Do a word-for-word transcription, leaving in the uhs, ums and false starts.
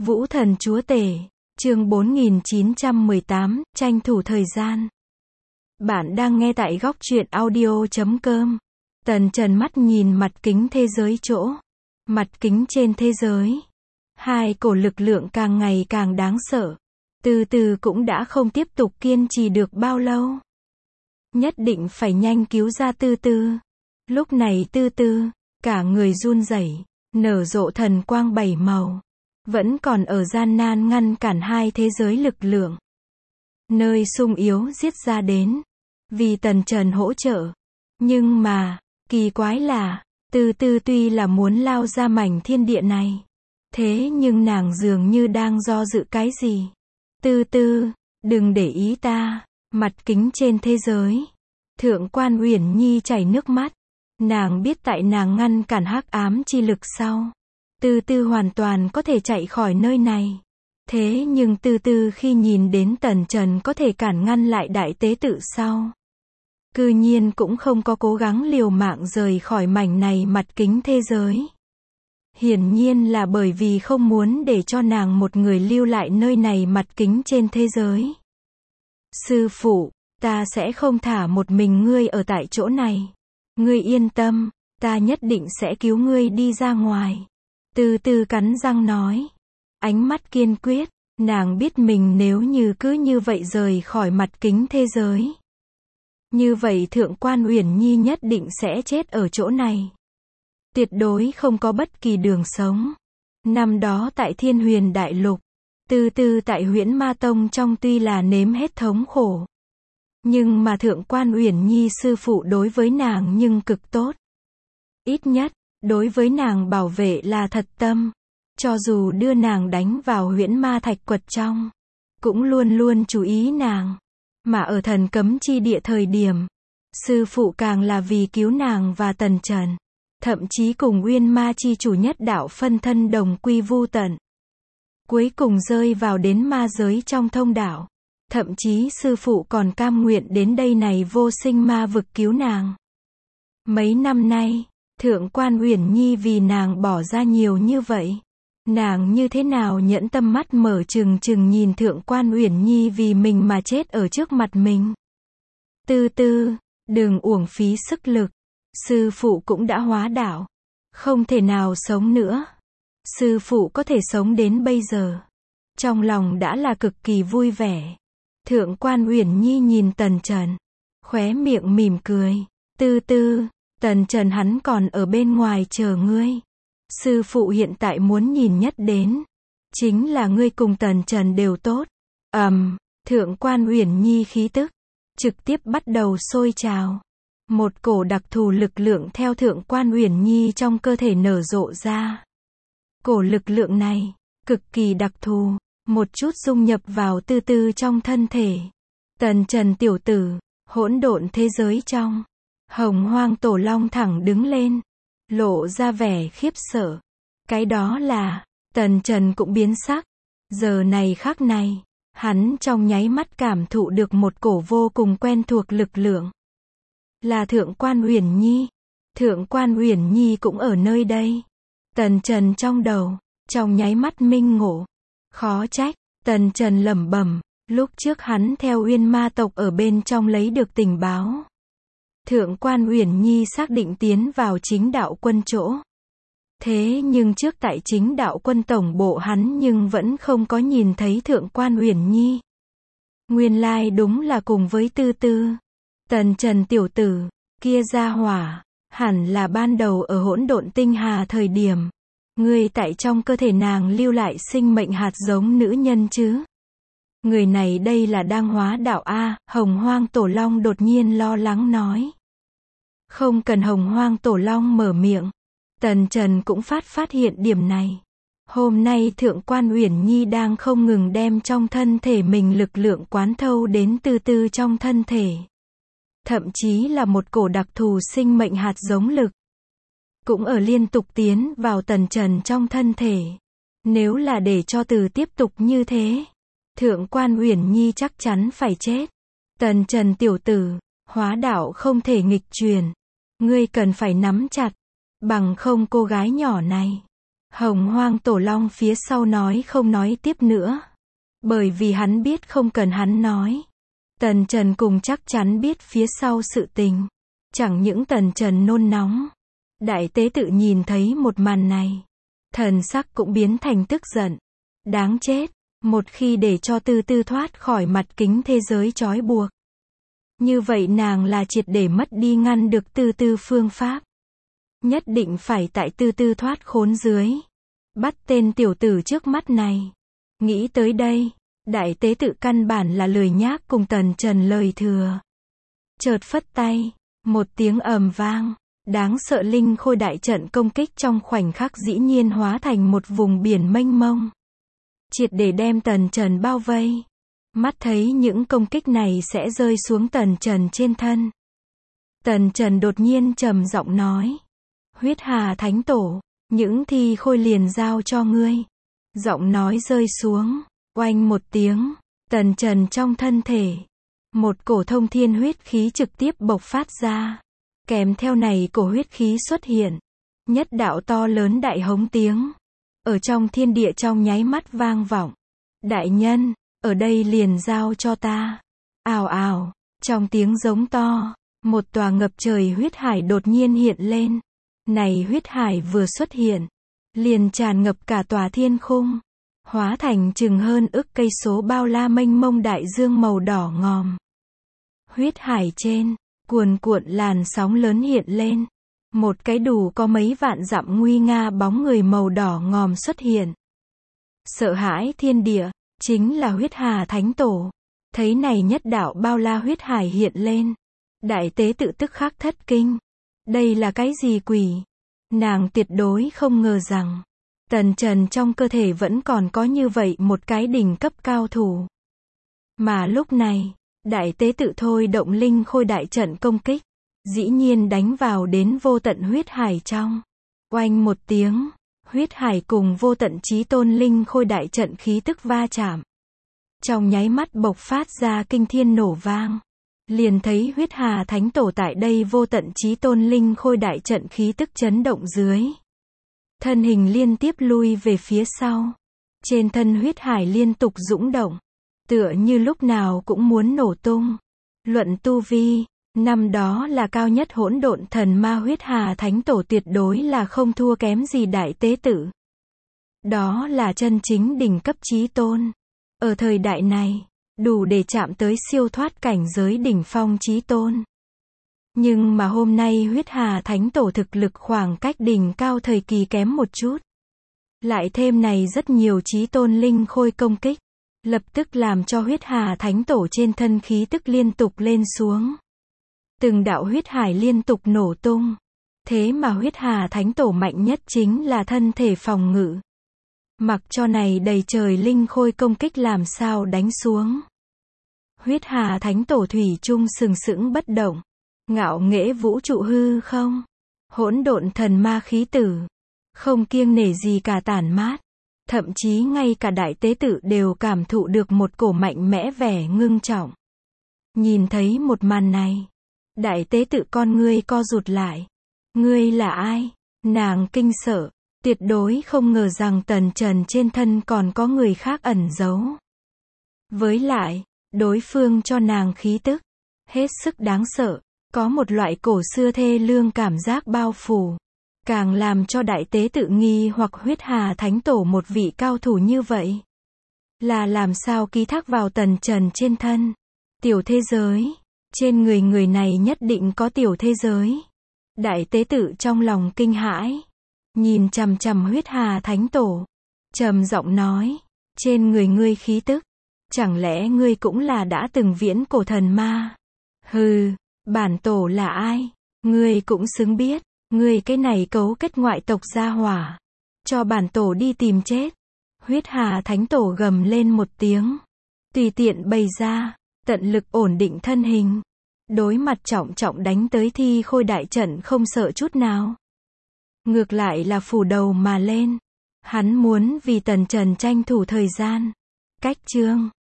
Vũ thần chúa tể, chương bốn nghìn chín trăm mười tám, tranh thủ thời gian. Bạn đang nghe tại góc truyện audio chấm com. Tần Trần mắt nhìn mặt kính thế giới chỗ. Mặt kính trên thế giới. Hai cổ lực lượng càng ngày càng đáng sợ. Từ từ cũng đã không tiếp tục kiên trì được bao lâu. Nhất định phải nhanh cứu ra Tư Tư. Lúc này Tư Tư, cả người run rẩy, nở rộ thần quang bảy màu. Vẫn còn ở gian nan ngăn cản hai thế giới lực lượng. Nơi sung yếu giết ra đến. Vì Tần Trần hỗ trợ. Nhưng mà, kỳ quái là, Tư Tư tuy là muốn lao ra mảnh thiên địa này. Thế nhưng nàng dường như đang do dự cái gì. Tư Tư, đừng để ý ta. Mặt kính trên thế giới. Thượng quan Uyển Nhi chảy nước mắt. Nàng biết tại nàng ngăn cản hắc ám chi lực sau. Tư Tư hoàn toàn có thể chạy khỏi nơi này. Thế nhưng Tư Tư khi nhìn đến Tần Trần có thể cản ngăn lại đại tế tự sau. Cư nhiên cũng không có cố gắng liều mạng rời khỏi mảnh này mặt kính thế giới. Hiển nhiên là bởi vì không muốn để cho nàng một người lưu lại nơi này mặt kính trên thế giới. Sư phụ, ta sẽ không thả một mình ngươi ở tại chỗ này. Ngươi yên tâm, ta nhất định sẽ cứu ngươi đi ra ngoài. Tư Tư cắn răng nói. Ánh mắt kiên quyết, nàng biết mình nếu như cứ như vậy rời khỏi mặt kính thế giới. Như vậy Thượng quan Uyển Nhi nhất định sẽ chết ở chỗ này. Tuyệt đối không có bất kỳ đường sống. Năm đó tại Thiên Huyền Đại Lục, Tư Tư tại Huyễn Ma Tông trong tuy là nếm hết thống khổ. Nhưng mà Thượng quan Uyển Nhi sư phụ đối với nàng nhưng cực tốt. Ít nhất, đối với nàng bảo vệ là thật tâm. Cho dù đưa nàng đánh vào huyễn ma thạch quật trong, cũng luôn luôn chú ý nàng. Mà ở thần cấm chi địa thời điểm, sư phụ càng là vì cứu nàng và Tần Trần. Thậm chí cùng Uyên Ma chi chủ nhất đạo phân thân đồng quy vu tận. Cuối cùng rơi vào đến ma giới trong thông đạo. Thậm chí sư phụ còn cam nguyện đến đây này vô sinh ma vực cứu nàng. Mấy năm nay, Thượng quan Uyển Nhi vì nàng bỏ ra nhiều như vậy. Nàng như thế nào nhẫn tâm mắt mở trừng trừng nhìn Thượng quan Uyển Nhi vì mình mà chết ở trước mặt mình. Tư Tư, đừng uổng phí sức lực. Sư phụ cũng đã hóa đạo. Không thể nào sống nữa. Sư phụ có thể sống đến bây giờ. Trong lòng đã là cực kỳ vui vẻ. Thượng quan Uyển Nhi nhìn Tần Trần. Khóe miệng mỉm cười. Tư Tư, Tần Trần hắn còn ở bên ngoài chờ ngươi. Sư phụ hiện tại muốn nhìn nhất đến. Chính là ngươi cùng Tần Trần đều tốt. Ầm, um, Thượng quan Uyển Nhi khí tức. Trực tiếp bắt đầu sôi trào. Một cổ đặc thù lực lượng theo Thượng quan Uyển Nhi trong cơ thể nở rộ ra. Cổ lực lượng này, cực kỳ đặc thù. Một chút dung nhập vào Tư Tư trong thân thể. Tần Trần tiểu tử, hỗn độn thế giới trong. Hồng Hoang Tổ Long thẳng đứng lên. Lộ ra vẻ khiếp sợ. Cái đó là, Tần Trần cũng biến sắc. Giờ này khắc này, hắn trong nháy mắt cảm thụ được một cổ vô cùng quen thuộc lực lượng. Là Thượng quan Uyển Nhi. Thượng quan Uyển Nhi cũng ở nơi đây. Tần Trần trong đầu, trong nháy mắt minh ngộ. Khó trách, Tần Trần lẩm bẩm, lúc trước hắn theo Uyên Ma tộc ở bên trong lấy được tình báo. Thượng quan Uyển Nhi xác định tiến vào chính đạo quân chỗ. Thế nhưng trước tại chính đạo quân tổng bộ hắn nhưng vẫn không có nhìn thấy Thượng quan Uyển Nhi. Nguyên lai đúng là cùng với Tư Tư. Tần Trần tiểu tử, kia ra hỏa, hẳn là ban đầu ở hỗn độn tinh hà thời điểm. Người tại trong cơ thể nàng lưu lại sinh mệnh hạt giống nữ nhân chứ. Người này đây là đang hóa đạo A, Hồng Hoang Tổ Long đột nhiên lo lắng nói. Không cần Hồng Hoang Tổ Long mở miệng. Tần Trần cũng phát phát hiện điểm này. Hôm nay Thượng quan Uyển Nhi đang không ngừng đem trong thân thể mình lực lượng quán thâu đến Tư Tư trong thân thể. Thậm chí là một cổ đặc thù sinh mệnh hạt giống lực. Cũng ở liên tục tiến vào Tần Trần trong thân thể. Nếu là để cho Từ tiếp tục như thế, Thượng quan Uyển Nhi chắc chắn phải chết. Tần Trần tiểu tử, hóa đạo không thể nghịch truyền. Ngươi cần phải nắm chặt. Bằng không cô gái nhỏ này, Hồng Hoang Tổ Long phía sau nói không nói tiếp nữa. Bởi vì hắn biết không cần hắn nói. Tần Trần cùng chắc chắn biết phía sau sự tình. Chẳng những Tần Trần nôn nóng. Đại tế tự nhìn thấy một màn này. Thần sắc cũng biến thành tức giận. Đáng chết. Một khi để cho Tư Tư thoát khỏi mặt kính thế giới trói buộc. Như vậy nàng là triệt để mất đi ngăn được Tư Tư phương pháp. Nhất định phải tại Tư Tư thoát khốn dưới. Bắt tên tiểu tử trước mắt này. Nghĩ tới đây. Đại tế tự căn bản là lười nhác cùng Tần Trần lời thừa. Chợt phất tay. Một tiếng ầm vang. Đáng sợ linh khôi đại trận công kích trong khoảnh khắc dĩ nhiên hóa thành một vùng biển mênh mông. Triệt để đem Tần Trần bao vây. Mắt thấy những công kích này sẽ rơi xuống Tần Trần trên thân. Tần Trần đột nhiên trầm giọng nói. Huyết Hà Thánh Tổ, những thi khôi liền giao cho ngươi. Giọng nói rơi xuống, oanh một tiếng, Tần Trần trong thân thể. Một cổ thông thiên huyết khí trực tiếp bộc phát ra. Kèm theo này cổ huyết khí xuất hiện. Nhất đạo to lớn đại hống tiếng. Ở trong thiên địa trong nháy mắt vang vọng. Đại nhân, ở đây liền giao cho ta. Ào ào, trong tiếng giống to, một tòa ngập trời huyết hải đột nhiên hiện lên. Này huyết hải vừa xuất hiện, liền tràn ngập cả tòa thiên khung. Hóa thành chừng hơn ức cây số bao la mênh mông đại dương màu đỏ ngòm. Huyết hải trên, cuồn cuộn làn sóng lớn hiện lên. Một cái đủ có mấy vạn dặm nguy nga bóng người màu đỏ ngòm xuất hiện. Sợ hãi thiên địa, chính là Huyết Hà Thánh Tổ. Thấy này nhất đạo bao la huyết hải hiện lên. Đại tế tự tức khắc thất kinh. Đây là cái gì quỷ? Nàng tuyệt đối không ngờ rằng, Tần Trần trong cơ thể vẫn còn có như vậy một cái đỉnh cấp cao thủ. Mà lúc này, đại tế tự thôi động linh khôi đại trận công kích. Dĩ nhiên đánh vào đến vô tận huyết hải trong. Oanh một tiếng, huyết hải cùng vô tận chí tôn linh khôi đại trận khí tức va chạm. Trong nháy mắt bộc phát ra kinh thiên nổ vang. Liền thấy Huyết Hà Thánh Tổ tại đây vô tận chí tôn linh khôi đại trận khí tức chấn động dưới. Thân hình liên tiếp lui về phía sau. Trên thân huyết hải liên tục dũng động. Tựa như lúc nào cũng muốn nổ tung. Luận tu vi, năm đó là cao nhất hỗn độn thần ma Huyết Hà Thánh Tổ tuyệt đối là không thua kém gì đại tế tử. Đó là chân chính đỉnh cấp chí tôn. Ở thời đại này, đủ để chạm tới siêu thoát cảnh giới đỉnh phong chí tôn. Nhưng mà hôm nay Huyết Hà Thánh Tổ thực lực khoảng cách đỉnh cao thời kỳ kém một chút. Lại thêm này rất nhiều chí tôn linh khôi công kích. Lập tức làm cho Huyết Hà Thánh Tổ trên thân khí tức liên tục lên xuống. Từng đạo huyết hải liên tục nổ tung. Thế mà Huyết Hà Thánh Tổ mạnh nhất chính là thân thể phòng ngự. Mặc cho này đầy trời linh khôi công kích làm sao đánh xuống. Huyết Hà Thánh Tổ thủy chung sừng sững bất động. Ngạo nghễ vũ trụ hư không. Hỗn độn thần ma khí tử. Không kiêng nể gì cả tản mát. Thậm chí ngay cả đại tế tự đều cảm thụ được một cổ mạnh mẽ vẻ ngưng trọng. Nhìn thấy một màn này. Đại tế tự con ngươi co rụt lại. Ngươi là ai? Nàng kinh sợ. Tuyệt đối không ngờ rằng Tần Trần trên thân còn có người khác ẩn giấu. Với lại, đối phương cho nàng khí tức. Hết sức đáng sợ. Có một loại cổ xưa thê lương cảm giác bao phủ. Càng làm cho đại tế tự nghi hoặc Huyết Hà Thánh Tổ một vị cao thủ như vậy. Là làm sao ký thác vào Tần Trần trên thân. Tiểu thế giới. Trên người người này nhất định có tiểu thế giới. Đại tế tự trong lòng kinh hãi. Nhìn chằm chằm Huyết Hà Thánh Tổ. Trầm giọng nói. Trên người ngươi khí tức. Chẳng lẽ ngươi cũng là đã từng viễn cổ thần ma? Hừ, bản tổ là ai? Ngươi cũng xứng biết. Ngươi cái này cấu kết ngoại tộc gia hỏa. Cho bản tổ đi tìm chết. Huyết Hà Thánh Tổ gầm lên một tiếng. Tùy tiện bày ra. Tận lực ổn định thân hình. Đối mặt trọng trọng đánh tới thi khôi đại trận không sợ chút nào. Ngược lại là phủ đầu mà lên. Hắn muốn vì Tần Trần tranh thủ thời gian. Cách chương